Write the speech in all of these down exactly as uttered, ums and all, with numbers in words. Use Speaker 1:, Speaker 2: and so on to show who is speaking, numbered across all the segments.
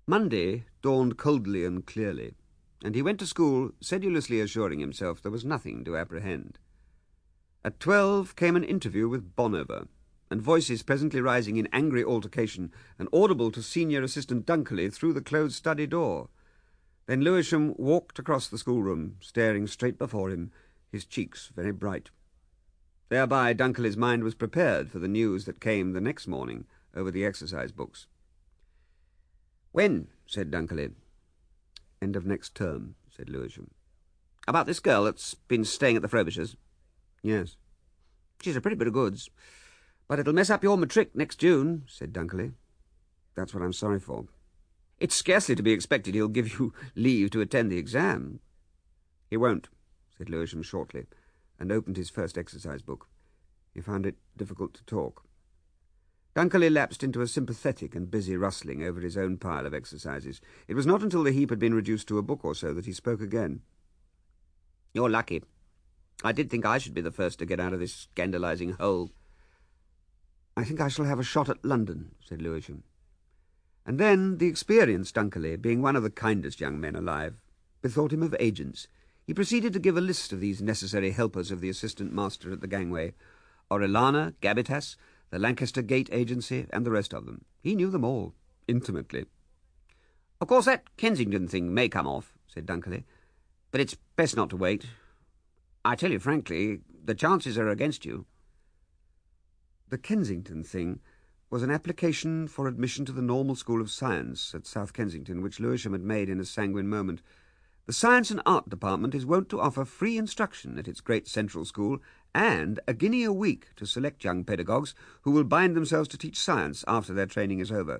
Speaker 1: Monday dawned coldly and clearly, and he went to school sedulously assuring himself there was nothing to apprehend. At twelve came an interview with Bonover, and voices presently rising in angry altercation and audible to Senior Assistant Dunkerley through the closed study door. Then Lewisham walked across the schoolroom, staring straight before him, his cheeks very bright. Thereby Dunkerley's mind was prepared for the news that came the next morning over the exercise books. "When?" said Dunkerley. "End of next term," said Lewisham. "About this girl that's been staying at the Frobishers?" "Yes." "She's a pretty bit of goods. But it'll mess up your matric next June," said Dunkerley. "That's what I'm sorry for." "It's scarcely to be expected he'll give you leave to attend the exam." "He won't," said Lewisham shortly, and opened his first exercise book. He found it difficult to talk. Dunkerley lapsed into a sympathetic and busy rustling over his own pile of exercises. It was not until the heap had been reduced to a book or so that he spoke again. "You're lucky. I did think I should be the first to get out of this scandalising hole." "I think I shall have a shot at London," said Lewisham. And then the experienced Dunkerley, being one of the kindest young men alive, bethought him of agents. He proceeded to give a list of these necessary helpers of the assistant master at the gangway: Orellana, Gabbitas, the Lancaster Gate Agency, and the rest of them. He knew them all, intimately. "Of course that Kensington thing may come off," said Dunkerley, "but it's best not to wait. I tell you frankly, the chances are against you." The Kensington thing was an application for admission to the Normal School of Science at South Kensington, which Lewisham had made in a sanguine moment. The Science and Art Department is wont to offer free instruction at its great central school and a guinea a week to select young pedagogues who will bind themselves to teach science after their training is over.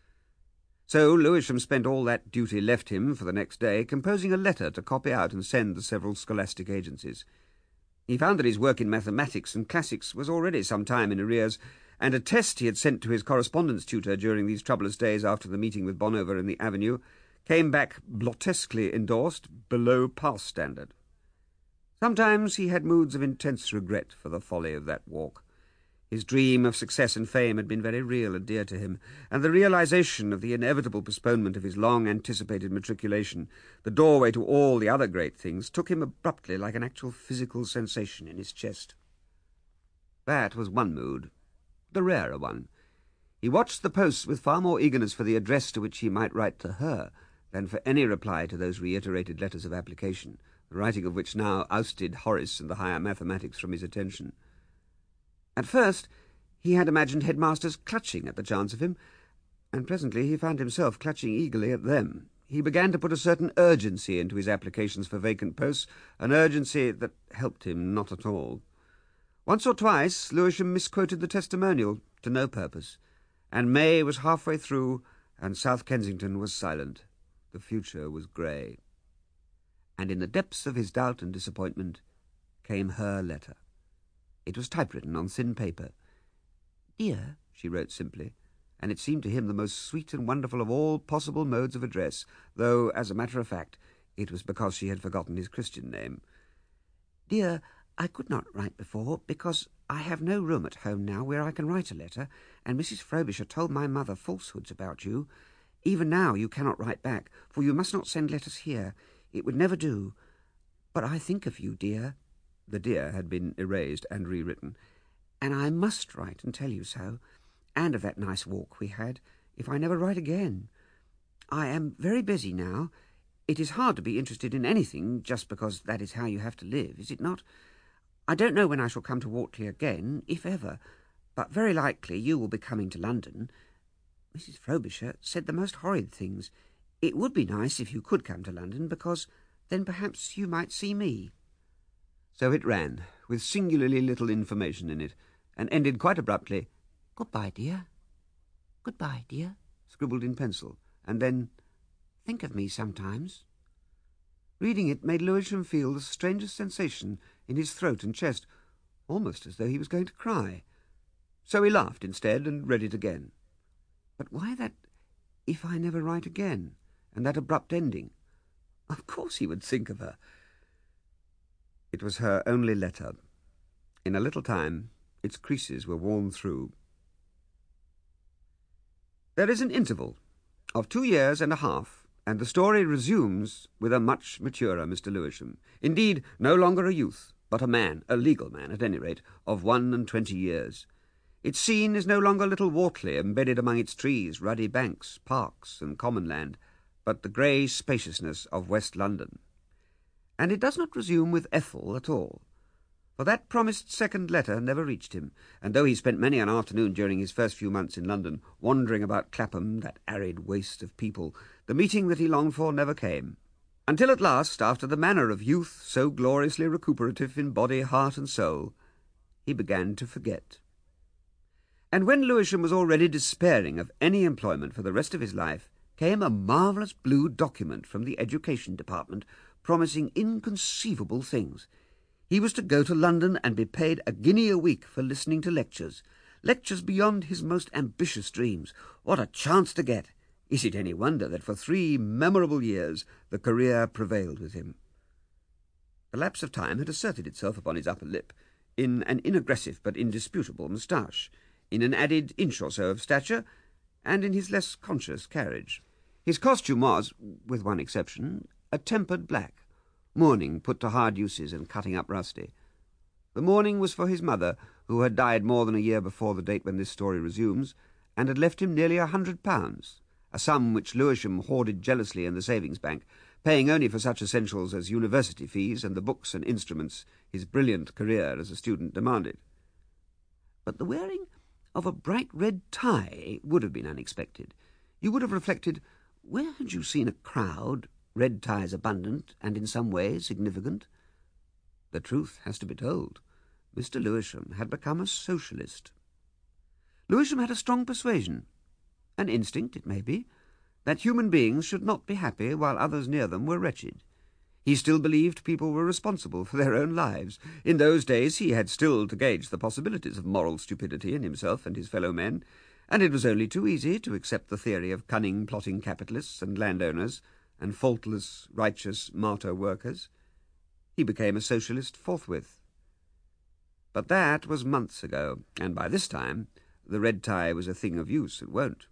Speaker 1: So Lewisham spent all that duty left him for the next day composing a letter to copy out and send the several scholastic agencies. He found that his work in mathematics and classics was already some time in arrears, and a test he had sent to his correspondence tutor during these troublous days after the meeting with Bonover in the Avenue came back blottesquely endorsed below pass standard. Sometimes he had moods of intense regret for the folly of that walk. His dream of success and fame had been very real and dear to him, and the realization of the inevitable postponement of his long-anticipated matriculation, the doorway to all the other great things, took him abruptly like an actual physical sensation in his chest. That was one mood, the rarer one. He watched the posts with far more eagerness for the address to which he might write to her than for any reply to those reiterated letters of application, the writing of which now ousted Horace and the higher mathematics from his attention. At first he had imagined headmasters clutching at the chance of him, and presently he found himself clutching eagerly at them. He began to put a certain urgency into his applications for vacant posts, an urgency that helped him not at all. Once or twice Lewisham misquoted the testimonial, to no purpose, and May was halfway through, and South Kensington was silent. The future was grey. And in the depths of his doubt and disappointment came her letter. It was typewritten on thin paper. "Dear," she wrote simply, and it seemed to him the most sweet and wonderful of all possible modes of address, though, as a matter of fact, it was because she had forgotten his Christian name. "Dear, I could not write before, because I have no room at home now where I can write a letter, and Missus Frobisher told my mother falsehoods about you. Even now you cannot write back, for you must not send letters here. It would never do. But I think of you, dear." The dear had been erased and rewritten. "And I must write and tell you so, and of that nice walk we had, if I never write again. I am very busy now. It is hard to be interested in anything just because that is how you have to live, is it not? I don't know when I shall come to Whartley again, if ever, but very likely you will be coming to London. Missus Frobisher said the most horrid things. It would be nice if you could come to London, because then perhaps you might see me." So it ran, with singularly little information in it, and ended quite abruptly, "Goodbye, dear. Goodbye, dear," scribbled in pencil, and then, "Think of me sometimes." Reading it made Lewisham feel the strangest sensation in his throat and chest, almost as though he was going to cry. So he laughed instead and read it again. But why that "if I never write again," and that abrupt ending? Of course he would think of her. It was her only letter. In a little time its creases were worn through. There is an interval, of two years and a half, and the story resumes with a much maturer Mister Lewisham. Indeed, no longer a youth, but a man, a legal man at any rate, of one and twenty years. Its scene is no longer little Wortley, embedded among its trees, ruddy banks, parks, and common land, but the grey spaciousness of West London. And it does not resume with Ethel at all, for that promised second letter never reached him, and though he spent many an afternoon during his first few months in London, wandering about Clapham, that arid waste of people, the meeting that he longed for never came, until at last, after the manner of youth so gloriously recuperative in body, heart, and soul, he began to forget. And when Lewisham was already despairing of any employment for the rest of his life, came a marvellous blue document from the Education Department promising inconceivable things. He was to go to London and be paid a guinea a week for listening to lectures, lectures beyond his most ambitious dreams. What a chance to get! Is it any wonder that for three memorable years the career prevailed with him? The lapse of time had asserted itself upon his upper lip, in an inaggressive but indisputable moustache, in an added inch or so of stature, and in his less conscious carriage. His costume was, with one exception, a tempered black, mourning put to hard uses and cutting up rusty. The mourning was for his mother, who had died more than a year before the date when this story resumes, and had left him nearly a hundred pounds, a sum which Lewisham hoarded jealously in the savings bank, paying only for such essentials as university fees and the books and instruments his brilliant career as a student demanded. But the wearing of a bright red tie would have been unexpected. You would have reflected, where had you seen a crowd, red ties abundant, and in some way significant? The truth has to be told. Mister Lewisham had become a socialist. Lewisham had a strong persuasion, an instinct, it may be, that human beings should not be happy while others near them were wretched. He still believed people were responsible for their own lives. In those days he had still to gauge the possibilities of moral stupidity in himself and his fellow men, and it was only too easy to accept the theory of cunning, plotting capitalists and landowners, and faultless, righteous martyr workers. He became a socialist forthwith. But that was months ago, and by this time the red tie was a thing of use at Won't.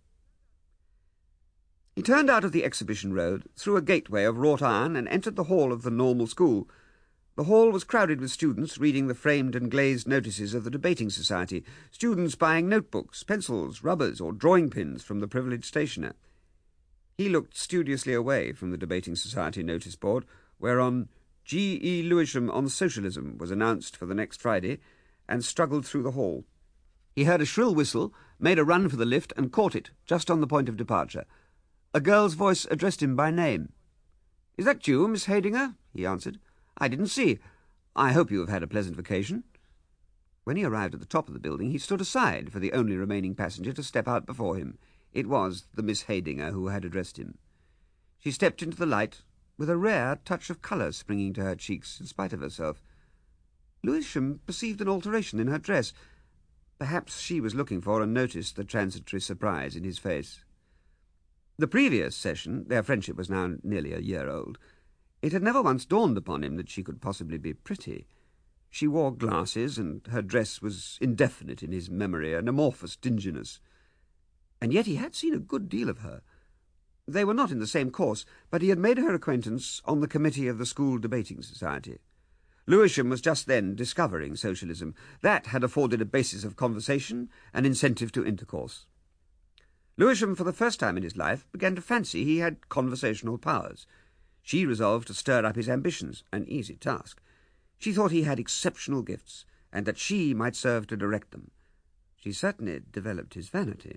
Speaker 1: He turned out of the Exhibition Road, through a gateway of wrought iron, and entered the hall of the Normal School. The hall was crowded with students reading the framed and glazed notices of the Debating Society, students buying notebooks, pencils, rubbers, or drawing pins from the privileged stationer. He looked studiously away from the Debating Society notice board, whereon G. E. Lewisham on Socialism was announced for the next Friday, and struggled through the hall. He heard a shrill whistle, made a run for the lift, and caught it, just on the point of departure. A girl's voice addressed him by name. "Is that you, Miss Heydinger?" he answered. "I didn't see. I hope you have had a pleasant vacation." When he arrived at the top of the building, he stood aside for the only remaining passenger to step out before him. It was the Miss Heydinger who had addressed him. She stepped into the light, with a rare touch of colour springing to her cheeks in spite of herself. Lewisham perceived an alteration in her dress. Perhaps she was looking for and noticed the transitory surprise in his face. The previous session, their friendship was now nearly a year old, it had never once dawned upon him that she could possibly be pretty. She wore glasses, and her dress was indefinite in his memory, an amorphous dinginess. And yet he had seen a good deal of her. They were not in the same course, but he had made her acquaintance on the committee of the School Debating Society. Lewisham was just then discovering socialism. That had afforded a basis of conversation, an incentive to intercourse. Lewisham, for the first time in his life, began to fancy he had conversational powers. She resolved to stir up his ambitions, an easy task. She thought he had exceptional gifts, and that she might serve to direct them. She certainly developed his vanity.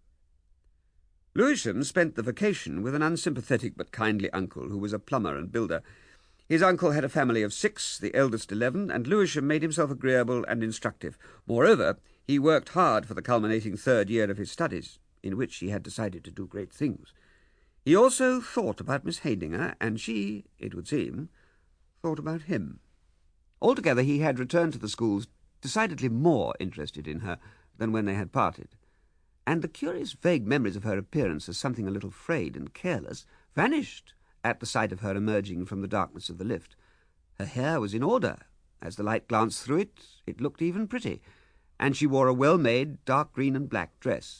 Speaker 1: Lewisham spent the vacation with an unsympathetic but kindly uncle who was a plumber and builder. His uncle had a family of six, the eldest eleven, and Lewisham made himself agreeable and instructive. Moreover, he worked hard for the culminating third year of his studies, in which he had decided to do great things. He also thought about Miss Heydinger, and she, it would seem, thought about him. Altogether, he had returned to the schools decidedly more interested in her than when they had parted, and the curious vague memories of her appearance as something a little frayed and careless vanished at the sight of her emerging from the darkness of the lift. Her hair was in order. As the light glanced through it, it looked even pretty, and she wore a well-made dark green and black dress.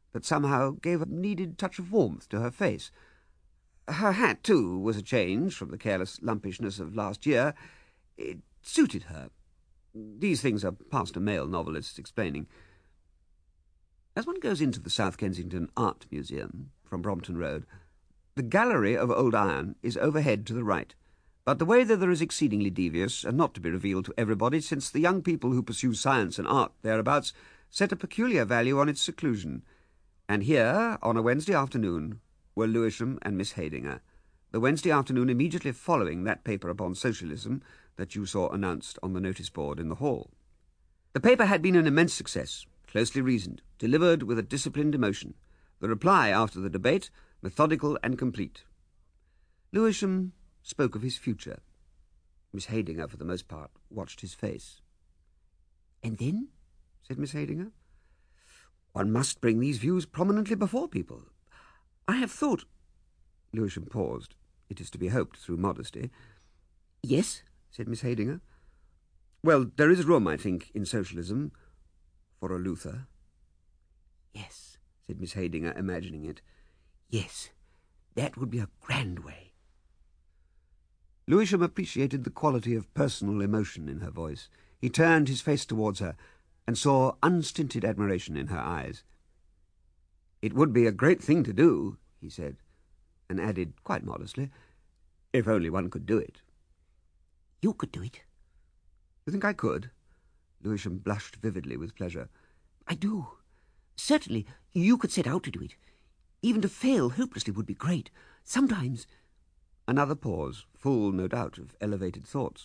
Speaker 1: that somehow gave a needed touch of warmth to her face. Her hat, too, was a change from the careless lumpishness of last year. It suited her. These things are past a male novelist's explaining. As one goes into the South Kensington Art Museum from Brompton Road, the gallery of old iron is overhead to the right, but the way thither is exceedingly devious and not to be revealed to everybody, since the young people who pursue science and art thereabouts set a peculiar value on its seclusion. And here, on a Wednesday afternoon, were Lewisham and Miss Heydinger, the Wednesday afternoon immediately following that paper upon socialism that you saw announced on the notice board in the hall. The paper had been an immense success, closely reasoned, delivered with a disciplined emotion. The reply after the debate, methodical and complete. Lewisham spoke of his future. Miss Heydinger, for the most part, watched his face. "And then?" said Miss Heydinger. "One must bring these views prominently before people. I have thought—" Lewisham paused, it is to be hoped through modesty. "Yes?" said Miss Heydinger. "Well, there is room, I think, in socialism for a Luther." "Yes," said Miss Heydinger, imagining it. "Yes, that would be a grand way." Lewisham appreciated the quality of personal emotion in her voice. He turned his face towards her and saw unstinted admiration in her eyes. "It would be a great thing to do," he said, and added quite modestly, "if only one could do it." "You could do it." "You think I could?" Lewisham blushed vividly with pleasure. "I do. Certainly you could set out to do it. Even to fail hopelessly would be great. Sometimes—" Another pause, full, no doubt, of elevated thoughts.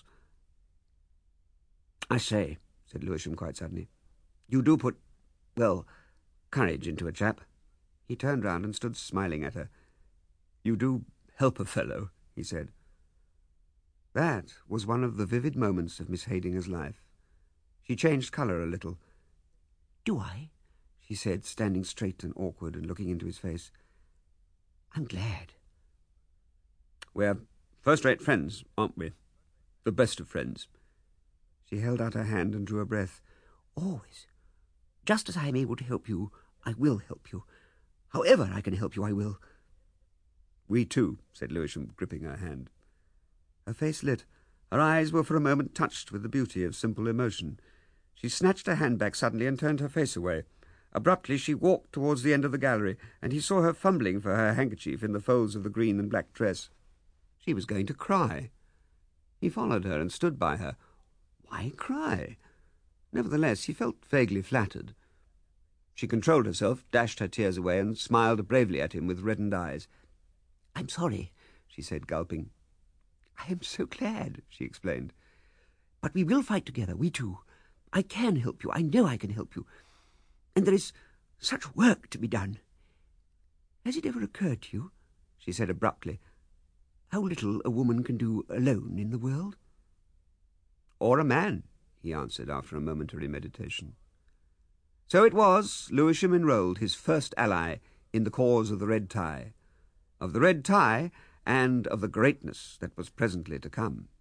Speaker 1: "I say," said Lewisham quite suddenly, "you do put, well, courage into a chap." He turned round and stood smiling at her. "You do help a fellow," he said. That was one of the vivid moments of Miss Heydinger's life. She changed colour a little. "Do I?" she said, standing straight and awkward and looking into his face. "I'm glad." "We're first-rate friends, aren't we? The best of friends." She held out her hand and drew a breath. "Always. Just as I am able to help you, I will help you. However I can help you, I will." "We too," said Lewisham, gripping her hand. Her face lit. Her eyes were for a moment touched with the beauty of simple emotion. She snatched her hand back suddenly and turned her face away. Abruptly she walked towards the end of the gallery, and he saw her fumbling for her handkerchief in the folds of the green and black dress. She was going to cry. He followed her and stood by her. Why cry? Nevertheless, he felt vaguely flattered. She controlled herself, dashed her tears away, and smiled bravely at him with reddened eyes. "I'm sorry," she said, gulping. "I am so glad," she explained. "But we will fight together, we two. I can help you. I know I can help you. And there is such work to be done. Has it ever occurred to you," she said abruptly, "how little a woman can do alone in the world?" "Or a man," he answered after a momentary meditation. So it was Lewisham enrolled his first ally in the cause of the red tie, of the red tie and of the greatness that was presently to come.